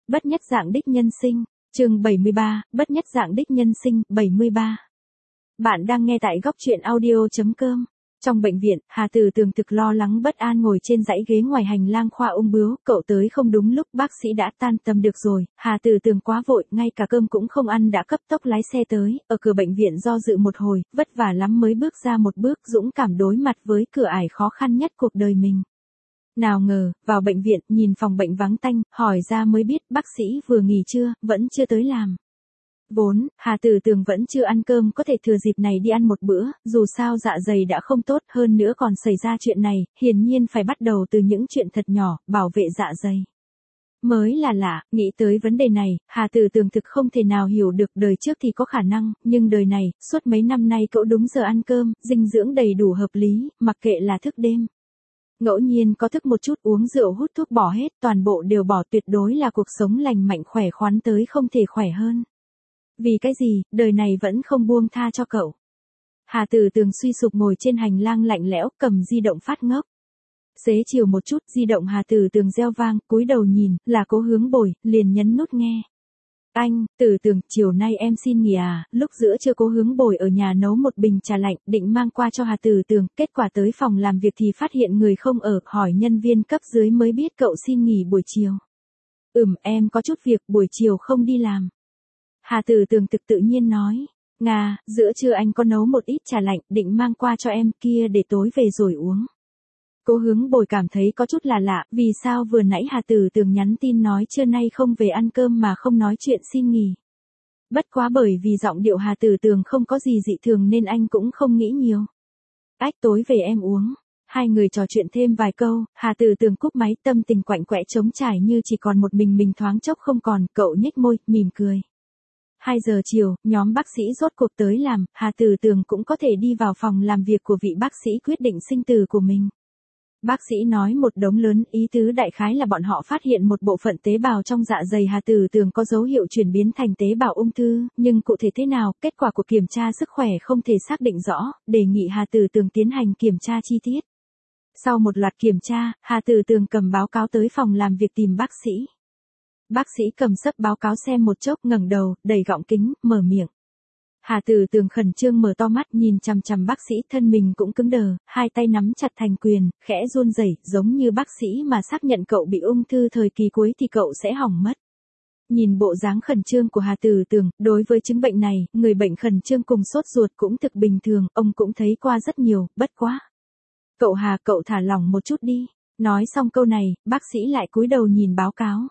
Bất nhất dạng đích nhân sinh, chương 73, bất nhất dạng đích nhân sinh, 73. Bạn đang nghe tại góc truyện audio.com. Trong bệnh viện, Hà Từ Tường thực lo lắng bất an ngồi trên dãy ghế ngoài hành lang khoa ung bướu, cậu tới không đúng lúc, bác sĩ đã tan tầm được rồi. Hà Từ Tường quá vội, ngay cả cơm cũng không ăn đã cấp tốc lái xe tới, ở cửa bệnh viện do dự một hồi, vất vả lắm mới bước ra một bước, dũng cảm đối mặt với cửa ải khó khăn nhất cuộc đời mình. Nào ngờ, vào bệnh viện, nhìn phòng bệnh vắng tanh, hỏi ra mới biết bác sĩ vừa nghỉ trưa, vẫn chưa tới làm. Vốn, Hà Từ Tường vẫn chưa ăn cơm, có thể thừa dịp này đi ăn một bữa, dù sao dạ dày đã không tốt, hơn nữa còn xảy ra chuyện này, hiển nhiên phải bắt đầu từ những chuyện thật nhỏ, bảo vệ dạ dày. Mới là lạ, nghĩ tới vấn đề này, Hà Từ Tường thực không thể nào hiểu được, đời trước thì có khả năng, nhưng đời này, suốt mấy năm nay cậu đúng giờ ăn cơm, dinh dưỡng đầy đủ hợp lý, mặc kệ là thức đêm. Ngẫu nhiên có thức một chút, uống rượu hút thuốc bỏ hết, toàn bộ đều bỏ, tuyệt đối là cuộc sống lành mạnh khỏe khoắn tới không thể khỏe hơn. Vì cái gì, đời này vẫn không buông tha cho cậu. Hà Từ Tường suy sụp ngồi trên hành lang lạnh lẽo, cầm di động phát ngốc. Xế chiều một chút, di động Hà Từ Tường reo vang, cúi đầu nhìn, là Cố Hướng Bồi, liền nhấn nút nghe. Anh, Từ Tường, chiều nay em xin nghỉ à? Lúc giữa trưa Cố Hướng Bồi ở nhà nấu một bình trà lạnh, định mang qua cho Hà Từ Tường, kết quả tới phòng làm việc thì phát hiện người không ở, hỏi nhân viên cấp dưới mới biết cậu xin nghỉ buổi chiều. Em có chút việc, buổi chiều không đi làm. Hà Từ Tường tự nhiên nói, Nga, giữa trưa anh có nấu một ít trà lạnh, định mang qua cho em, kia để tối về rồi uống. Cố Hướng Bồi cảm thấy có chút là lạ, vì sao vừa nãy Hà Từ Tường nhắn tin nói trưa nay không về ăn cơm mà không nói chuyện xin nghỉ. Bất quá bởi vì giọng điệu Hà Từ Tường không có gì dị thường nên anh cũng không nghĩ nhiều. Tối về em uống. Hai người trò chuyện thêm vài câu, Hà Từ Tường cúp máy, tâm tình quạnh quẽ trống trải như chỉ còn một mình thoáng chốc không còn, cậu nhếch môi, mỉm cười. 2 giờ chiều, nhóm bác sĩ rốt cuộc tới làm, Hà Từ Tường cũng có thể đi vào phòng làm việc của vị bác sĩ quyết định sinh tử của mình. Bác sĩ nói một đống lớn, ý tứ đại khái là bọn họ phát hiện một bộ phận tế bào trong dạ dày Hà Từ Tường có dấu hiệu chuyển biến thành tế bào ung thư, nhưng cụ thể thế nào, kết quả của kiểm tra sức khỏe không thể xác định rõ, đề nghị Hà Từ Tường tiến hành kiểm tra chi tiết. Sau một loạt kiểm tra, Hà Từ Tường cầm báo cáo tới phòng làm việc tìm bác sĩ. Bác sĩ cầm sấp báo cáo xem một chốc, ngẩng đầu, đầy gọng kính, mở miệng. Hà Từ Tường khẩn trương mở to mắt nhìn chằm chằm bác sĩ, thân mình cũng cứng đờ, hai tay nắm chặt thành quyền, khẽ run rẩy, giống như bác sĩ mà xác nhận cậu bị ung thư thời kỳ cuối thì cậu sẽ hỏng mất. Nhìn bộ dáng khẩn trương của Hà Từ Tường, đối với chứng bệnh này, người bệnh khẩn trương cùng sốt ruột cũng thực bình thường, ông cũng thấy qua rất nhiều, bất quá. Cậu Hà, cậu thả lỏng một chút đi. Nói xong câu này, bác sĩ lại cúi đầu nhìn báo cáo.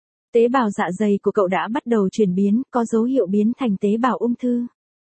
Tế bào dạ dày của cậu đã bắt đầu chuyển biến, có dấu hiệu biến thành tế bào ung thư.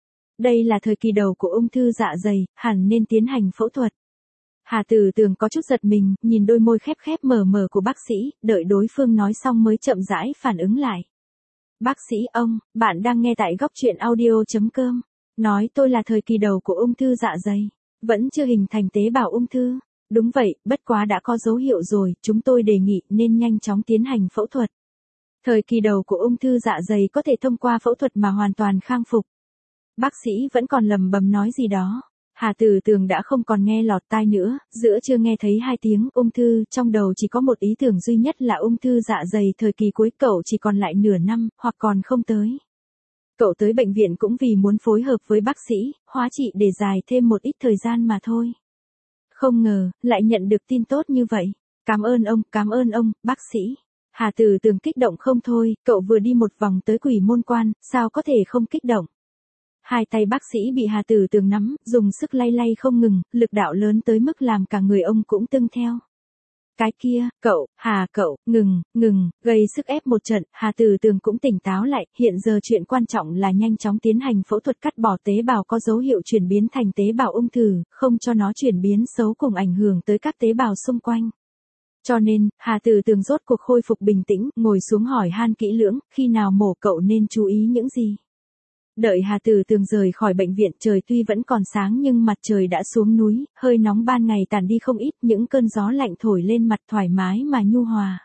Đây là thời kỳ đầu của ung thư dạ dày, hẳn nên tiến hành phẫu thuật. Hà Từ Tường có chút giật mình, nhìn đôi môi khép khép mở mở của bác sĩ, đợi đối phương nói xong mới chậm rãi phản ứng lại. Bác sĩ, bạn đang nghe tại góc truyện audio.com. Nói tôi là thời kỳ đầu của ung thư dạ dày, vẫn chưa hình thành tế bào ung thư. Đúng vậy, bất quá đã có dấu hiệu rồi, chúng tôi đề nghị nên nhanh chóng tiến hành phẫu thuật. Thời kỳ đầu của ung thư dạ dày có thể thông qua phẫu thuật mà hoàn toàn khang phục. Bác sĩ vẫn còn lẩm bẩm nói gì đó. Hà Từ Tường đã không còn nghe lọt tai nữa, giữa chưa nghe thấy 2 tiếng ung thư, trong đầu chỉ có một ý tưởng duy nhất là ung thư dạ dày thời kỳ cuối, cậu chỉ còn lại nửa năm, hoặc còn không tới. Cậu tới bệnh viện cũng vì muốn phối hợp với bác sĩ, hóa trị để dài thêm một ít thời gian mà thôi. Không ngờ, lại nhận được tin tốt như vậy. Cảm ơn ông, bác sĩ. Hà Từ Tường kích động không thôi, cậu vừa đi một vòng tới Quỷ Môn Quan, sao có thể không kích động. Hai tay bác sĩ bị Hà Từ Tường nắm, dùng sức lay lay không ngừng, lực đạo lớn tới mức làm cả người ông cũng tưng theo. Cái kia, cậu, ngừng, gây sức ép một trận, Hà Từ Tường cũng tỉnh táo lại, hiện giờ chuyện quan trọng là nhanh chóng tiến hành phẫu thuật cắt bỏ tế bào có dấu hiệu chuyển biến thành tế bào ung thư, không cho nó chuyển biến xấu cùng ảnh hưởng tới các tế bào xung quanh. Cho nên, Hà Từ Tường rốt cuộc khôi phục bình tĩnh, ngồi xuống hỏi han kỹ lưỡng, khi nào mổ cậu nên chú ý những gì. Đợi Hà Từ Tường rời khỏi bệnh viện, trời tuy vẫn còn sáng nhưng mặt trời đã xuống núi, hơi nóng ban ngày tàn đi không ít, những cơn gió lạnh thổi lên mặt thoải mái mà nhu hòa.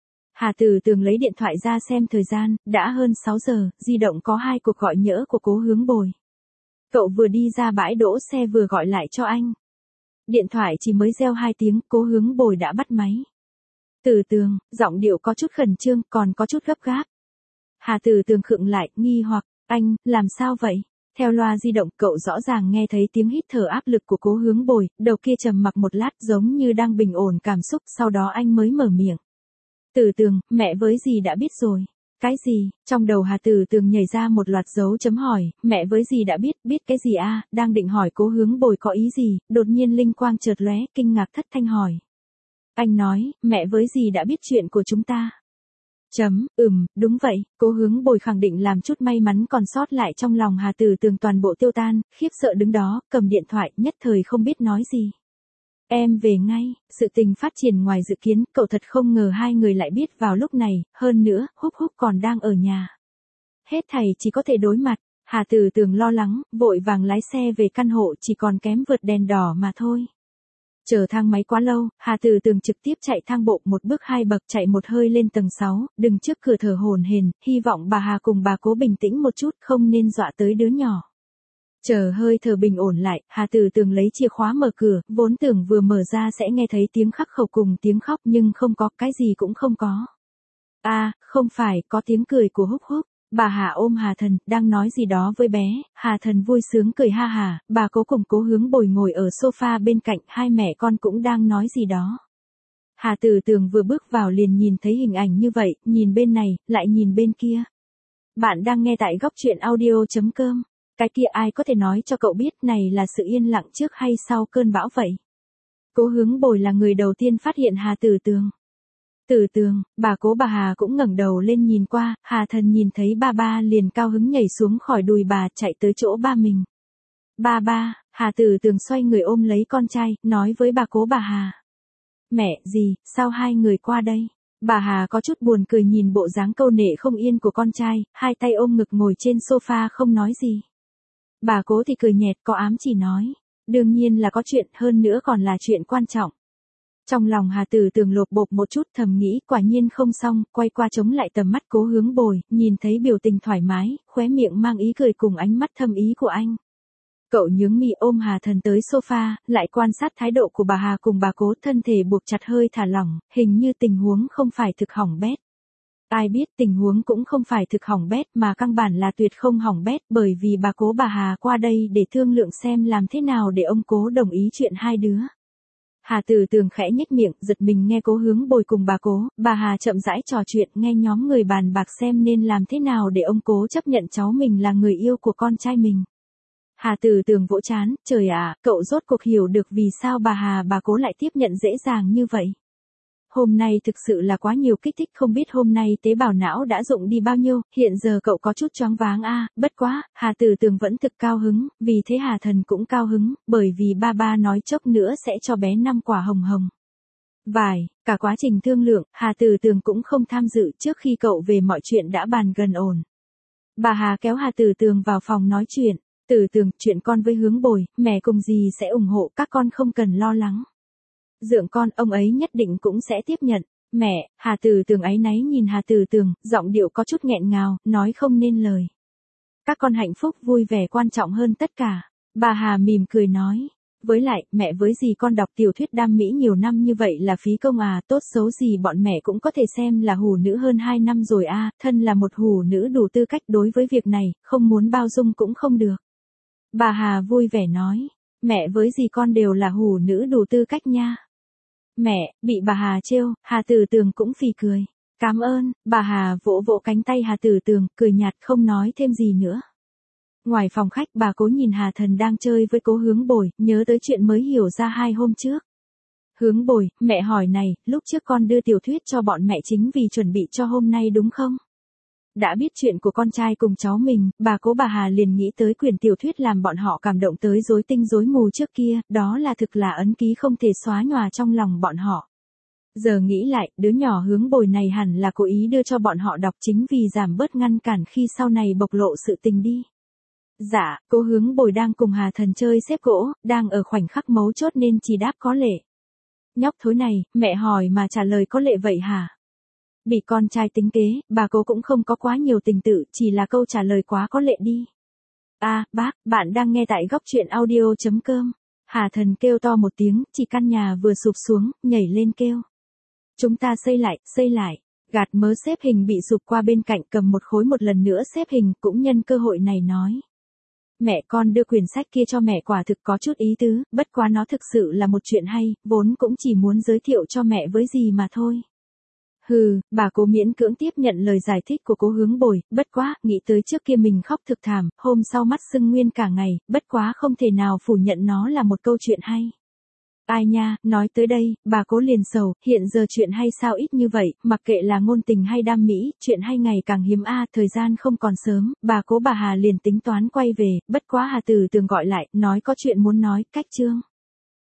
Hà Từ Tường lấy điện thoại ra xem thời gian, đã hơn 6 giờ, di động có 2 cuộc gọi nhỡ của Cố Hướng Bồi. Cậu vừa đi ra bãi đỗ xe vừa gọi lại cho anh. Điện thoại chỉ mới reo 2 tiếng, Cố Hướng Bồi đã bắt máy. Từ Tường, giọng điệu có chút khẩn trương, còn có chút gấp gáp. Hà Từ Tường khựng lại, nghi hoặc, anh, làm sao vậy? Theo loa di động, cậu rõ ràng nghe thấy tiếng hít thở áp lực của Cố Hướng Bồi, đầu kia trầm mặc một lát giống như đang bình ổn cảm xúc, sau đó anh mới mở miệng. Từ Tường, mẹ với dì đã biết rồi. Cái gì? Trong đầu Hà Từ Tường nhảy ra một loạt dấu chấm hỏi, mẹ với dì đã biết cái gì a? Đang định hỏi Cố Hướng Bồi có ý gì, đột nhiên linh quang chợt lóe, kinh ngạc thất thanh hỏi. Anh nói, mẹ với dì đã biết chuyện của chúng ta. Đúng vậy, Cố Hướng Bồi khẳng định làm chút may mắn còn sót lại trong lòng Hà Từ Tường toàn bộ tiêu tan, khiếp sợ đứng đó, cầm điện thoại, nhất thời không biết nói gì. Em về ngay, sự tình phát triển ngoài dự kiến, cậu thật không ngờ hai người lại biết vào lúc này, hơn nữa, Húc Húc còn đang ở nhà. Hết thảy chỉ có thể đối mặt, Hà Từ Tường lo lắng, vội vàng lái xe về căn hộ chỉ còn kém vượt đèn đỏ mà thôi. Chờ thang máy quá lâu, Hà Từ Tường trực tiếp chạy thang bộ một bước hai bậc chạy một hơi lên tầng 6, đứng trước cửa thở hổn hển, hy vọng bà Hà cùng bà Cố bình tĩnh một chút không nên dọa tới đứa nhỏ. Chờ hơi thở bình ổn lại, Hà Từ Tường lấy chìa khóa mở cửa, vốn tưởng vừa mở ra sẽ nghe thấy tiếng khắc khẩu cùng tiếng khóc nhưng không có, cái gì cũng không có. Không phải, có tiếng cười của Húc Húc. Bà Hà ôm Hà Thần, đang nói gì đó với bé, Hà Thần vui sướng cười ha hà, bà Cố cùng Cố Hướng Bồi ngồi ở sofa bên cạnh, hai mẹ con cũng đang nói gì đó. Hà Từ Tường vừa bước vào liền nhìn thấy hình ảnh như vậy, nhìn bên này, lại nhìn bên kia. Bạn đang nghe tại góc truyện audio.com. Cái kia ai có thể nói cho cậu biết này là sự yên lặng trước hay sau cơn bão vậy? Cố Hướng Bồi là người đầu tiên phát hiện Hà Từ Tường. Từ Tường, bà Cố bà Hà cũng ngẩng đầu lên nhìn qua, Hà Thần nhìn thấy ba liền cao hứng nhảy xuống khỏi đùi bà chạy tới chỗ ba mình. Ba, Hà Từ Tường xoay người ôm lấy con trai, nói với bà Cố bà Hà. Mẹ, gì, sao hai người qua đây? Bà Hà có chút buồn cười nhìn bộ dáng câu nệ không yên của con trai, hai tay ôm ngực ngồi trên sofa không nói gì. Bà Cố thì cười nhẹt có ám chỉ nói. Đương nhiên là có chuyện, hơn nữa còn là chuyện quan trọng. Trong lòng Hà Từ Tường lột bột một chút thầm nghĩ quả nhiên không xong, quay qua chống lại tầm mắt Cố Hướng Bồi, nhìn thấy biểu tình thoải mái, khóe miệng mang ý cười cùng ánh mắt thâm ý của anh. Cậu nhướng mi ôm Hà Thần tới sofa, lại quan sát thái độ của bà Hà cùng bà Cố, thân thể buộc chặt hơi thả lỏng, hình như tình huống không phải thực hỏng bét. Ai biết tình huống cũng không phải thực hỏng bét mà căn bản là tuyệt không hỏng bét bởi vì bà Cố bà Hà qua đây để thương lượng xem làm thế nào để ông Cố đồng ý chuyện hai đứa. Hà Từ Tường khẽ nhếch miệng, giật mình nghe Cố Hướng Bồi cùng bà Cố, bà Hà chậm rãi trò chuyện nghe nhóm người bàn bạc xem nên làm thế nào để ông Cố chấp nhận cháu mình là người yêu của con trai mình. Hà Từ Tường vỗ trán, trời ạ, cậu rốt cuộc hiểu được vì sao bà Hà bà Cố lại tiếp nhận dễ dàng như vậy. Hôm nay thực sự là quá nhiều kích thích, không biết hôm nay tế bào não đã dụng đi bao nhiêu, hiện giờ cậu có chút choáng váng bất quá, Hà Từ Tường vẫn thực cao hứng, vì thế Hà Thần cũng cao hứng, bởi vì ba nói chốc nữa sẽ cho bé 5 quả hồng hồng. Cả quá trình thương lượng, Hà Từ Tường cũng không tham dự trước khi cậu về mọi chuyện đã bàn gần ổn. Bà Hà kéo Hà Từ Tường vào phòng nói chuyện, Từ Tường, chuyện con với Hướng Bồi, mẹ cùng dì sẽ ủng hộ các con không cần lo lắng. Dượng con, ông ấy nhất định cũng sẽ tiếp nhận. Mẹ, Hà Từ Tường áy náy nhìn Hà Từ Tường, giọng điệu có chút nghẹn ngào, nói không nên lời. Các con hạnh phúc vui vẻ quan trọng hơn tất cả. Bà Hà mỉm cười nói. Với lại, mẹ với dì con đọc tiểu thuyết đam mỹ nhiều năm như vậy là phí công tốt xấu gì bọn mẹ cũng có thể xem là hủ nữ hơn 2 năm rồi thân là một hủ nữ đủ tư cách đối với việc này, không muốn bao dung cũng không được. Bà Hà vui vẻ nói. Mẹ với dì con đều là hủ nữ đủ tư cách nha. Mẹ, bị bà Hà trêu, Hà Từ Tường cũng phì cười. Cảm ơn, bà Hà vỗ vỗ cánh tay Hà Từ Tường, cười nhạt không nói thêm gì nữa. Ngoài phòng khách bà Cố nhìn Hà Thần đang chơi với Cố Hướng Bồi, nhớ tới chuyện mới hiểu ra 2 hôm trước. Hướng Bồi, mẹ hỏi này, lúc trước con đưa tiểu thuyết cho bọn mẹ chính vì chuẩn bị cho hôm nay đúng không? Đã biết chuyện của con trai cùng cháu mình, bà Cố bà Hà liền nghĩ tới quyển tiểu thuyết làm bọn họ cảm động tới rối tinh rối mù trước kia, đó là thực là ấn ký không thể xóa nhòa trong lòng bọn họ. Giờ nghĩ lại, đứa nhỏ Hướng Bồi này hẳn là cố ý đưa cho bọn họ đọc chính vì giảm bớt ngăn cản khi sau này bộc lộ sự tình đi. Dạ, Cố Hướng Bồi đang cùng Hà Thần chơi xếp gỗ, đang ở khoảnh khắc mấu chốt nên chỉ đáp có lệ. Nhóc thối này, mẹ hỏi mà trả lời có lệ vậy hả? Bị con trai tính kế, bà Cố cũng không có quá nhiều tình tự, chỉ là câu trả lời quá có lệ đi. Bác, bạn đang nghe tại góc truyện audio.com. Hà Thần kêu to một tiếng, chỉ căn nhà vừa sụp xuống, nhảy lên kêu. Chúng ta xây lại. Gạt mớ xếp hình bị sụp qua bên cạnh cầm một khối một lần nữa xếp hình cũng nhân cơ hội này nói. Mẹ con đưa quyển sách kia cho mẹ quả thực có chút ý tứ, bất quá nó thực sự là một chuyện hay, vốn cũng chỉ muốn giới thiệu cho mẹ với gì mà thôi. Hừ, bà Cố miễn cưỡng tiếp nhận lời giải thích của Cố Hướng Bồi, bất quá, nghĩ tới trước kia mình khóc thực thảm, hôm sau mắt sưng nguyên cả ngày, bất quá không thể nào phủ nhận nó là một câu chuyện hay. Ai nha, nói tới đây, bà Cố liền sầu, hiện giờ chuyện hay sao ít như vậy, mặc kệ là ngôn tình hay đam mỹ, chuyện hay ngày càng hiếm thời gian không còn sớm, bà Cố bà Hà liền tính toán quay về, bất quá Hà Từ Tường gọi lại, nói có chuyện muốn nói, cách chương.